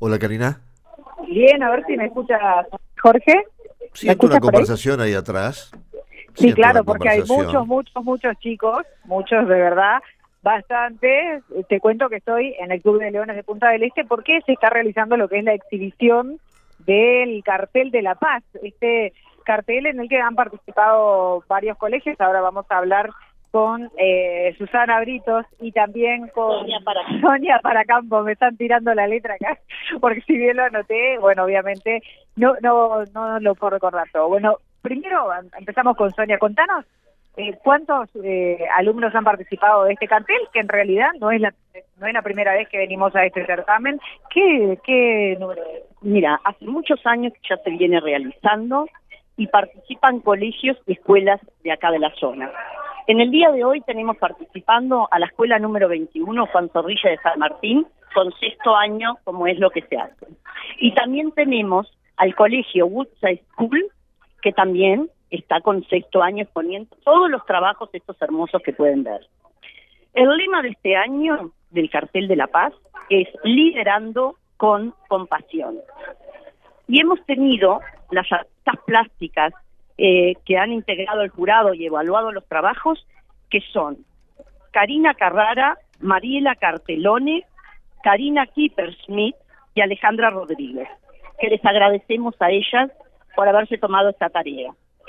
Hola, Karina. Bien, a ver si me escucha Jorge. Siento una conversación ahí atrás. Sí, claro, porque hay muchos chicos, muchos de verdad, bastantes. Te cuento que estoy en el Club de Leones de Punta del Este porque se está realizando lo que es la exhibición del cartel de la paz. Este cartel en el que han participado varios colegios. Ahora vamos a hablar con Susana Britos y también con Sonia Paracampo. Me están tirando la letra acá, porque si bien lo anoté, bueno, obviamente no lo puedo recordar todo. Bueno, primero empezamos con Sonia. Contanos cuántos alumnos han participado de este cartel, que en realidad no es la primera vez que venimos a este certamen. ¿Qué número es? Mira, hace muchos años que ya se viene realizando y participan colegios y escuelas de acá de la zona. En el día de hoy tenemos participando a la escuela número 21, Juan Zorrilla de San Martín, con 6º año, como es lo que se hace. Y también tenemos al colegio Woodside School, que también está con 6º año exponiendo todos los trabajos estos hermosos que pueden ver. El lema de este año del cartel de la paz es liderando con compasión. Y hemos tenido las artistas plásticas que han integrado el jurado y evaluado los trabajos, que son Karina Carrara, Mariela Cartelone, Karina Kipper-Smith y Alejandra Rodríguez, que les agradecemos a ellas por haberse tomado esta tarea.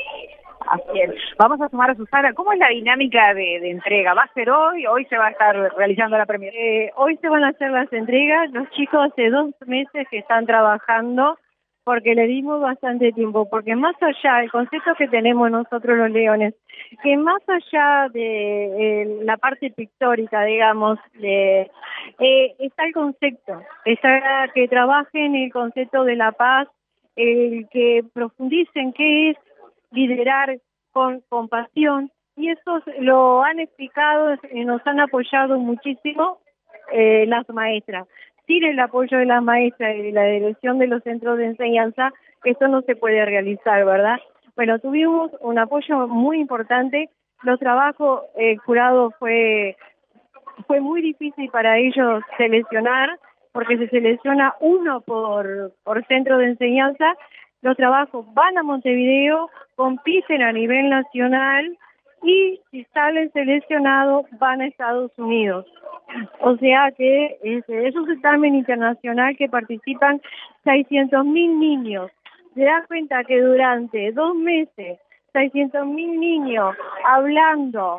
Así es. Vamos a sumar a Susana. ¿Cómo es la dinámica de entrega? ¿Va a ser hoy? ¿Hoy se va a estar realizando la premiación? Hoy se van a hacer las entregas. Los chicos hace 2 meses que están trabajando, porque le dimos bastante tiempo, porque más allá, el concepto que tenemos nosotros los leones, que más allá de la parte pictórica, digamos, está el concepto, está que trabajen el concepto de la paz, el que profundicen qué es liderar con compasión, y eso lo han explicado y nos han apoyado muchísimo las maestras. Sin el apoyo de las maestras y de la dirección de los centros de enseñanza, esto no se puede realizar, ¿verdad? Bueno, tuvimos un apoyo muy importante. Los trabajos, el jurado fue muy difícil para ellos seleccionar, porque se selecciona uno por centro de enseñanza. Los trabajos van a Montevideo, compiten a nivel nacional y si salen seleccionados van a Estados Unidos. O sea que es un certamen internacional que participan 600.000 niños. Se da cuenta que durante 2 meses, 600.000 niños hablando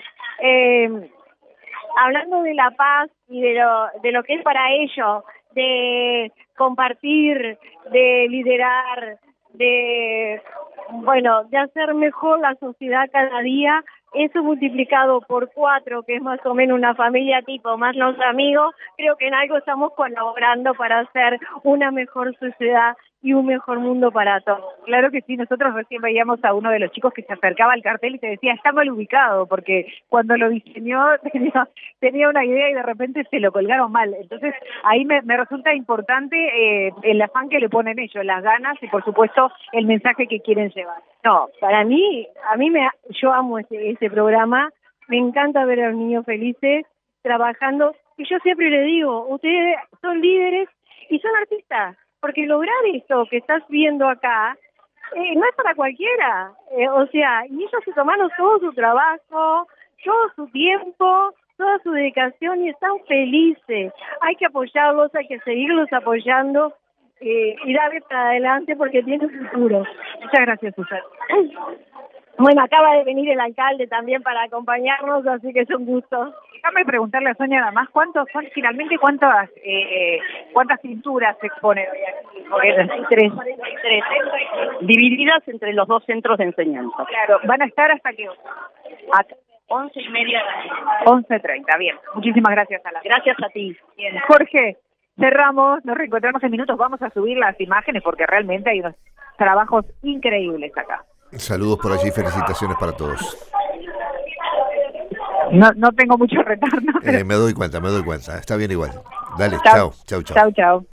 de la paz y de lo que es para ellos, de compartir, de liderar, de hacer mejor la sociedad cada día. Eso multiplicado por 4, que es más o menos una familia tipo, más los amigos, creo que en algo estamos colaborando para hacer una mejor sociedad y un mejor mundo para todos. Claro que sí, nosotros recién veíamos a uno de los chicos que se acercaba al cartel y te decía, está mal ubicado, porque cuando lo diseñó tenía una idea y de repente se lo colgaron mal. Entonces ahí me resulta importante el afán que le ponen ellos, las ganas y por supuesto el mensaje que quieren llevar. No, para mí, yo amo ese programa, me encanta ver a los niños felices trabajando, y yo siempre le digo, ustedes son líderes y son artistas, porque lograr esto que estás viendo acá no es para cualquiera, y ellos se tomaron todo su trabajo, todo su tiempo, toda su dedicación y están felices. Hay que apoyarlos, hay que seguirlos apoyando y darle para adelante porque tienen futuro. Muchas gracias, Susana. Bueno, acaba de venir el alcalde también para acompañarnos, así que es un gusto. Déjame preguntarle a Sonia nada más, ¿cuántas pinturas se exponen hoy aquí? 3, divididas entre los 2 centros de enseñanza. Claro, ¿van a estar hasta qué hora? A 11:30. 11:30, bien. Muchísimas gracias, Gracias a ti. Bien. Jorge, cerramos, nos reencontramos en minutos, vamos a subir las imágenes porque realmente hay unos trabajos increíbles acá. Saludos por allí, felicitaciones para todos. No tengo mucho retorno. Me doy cuenta, está bien igual. Dale, chao. Chao.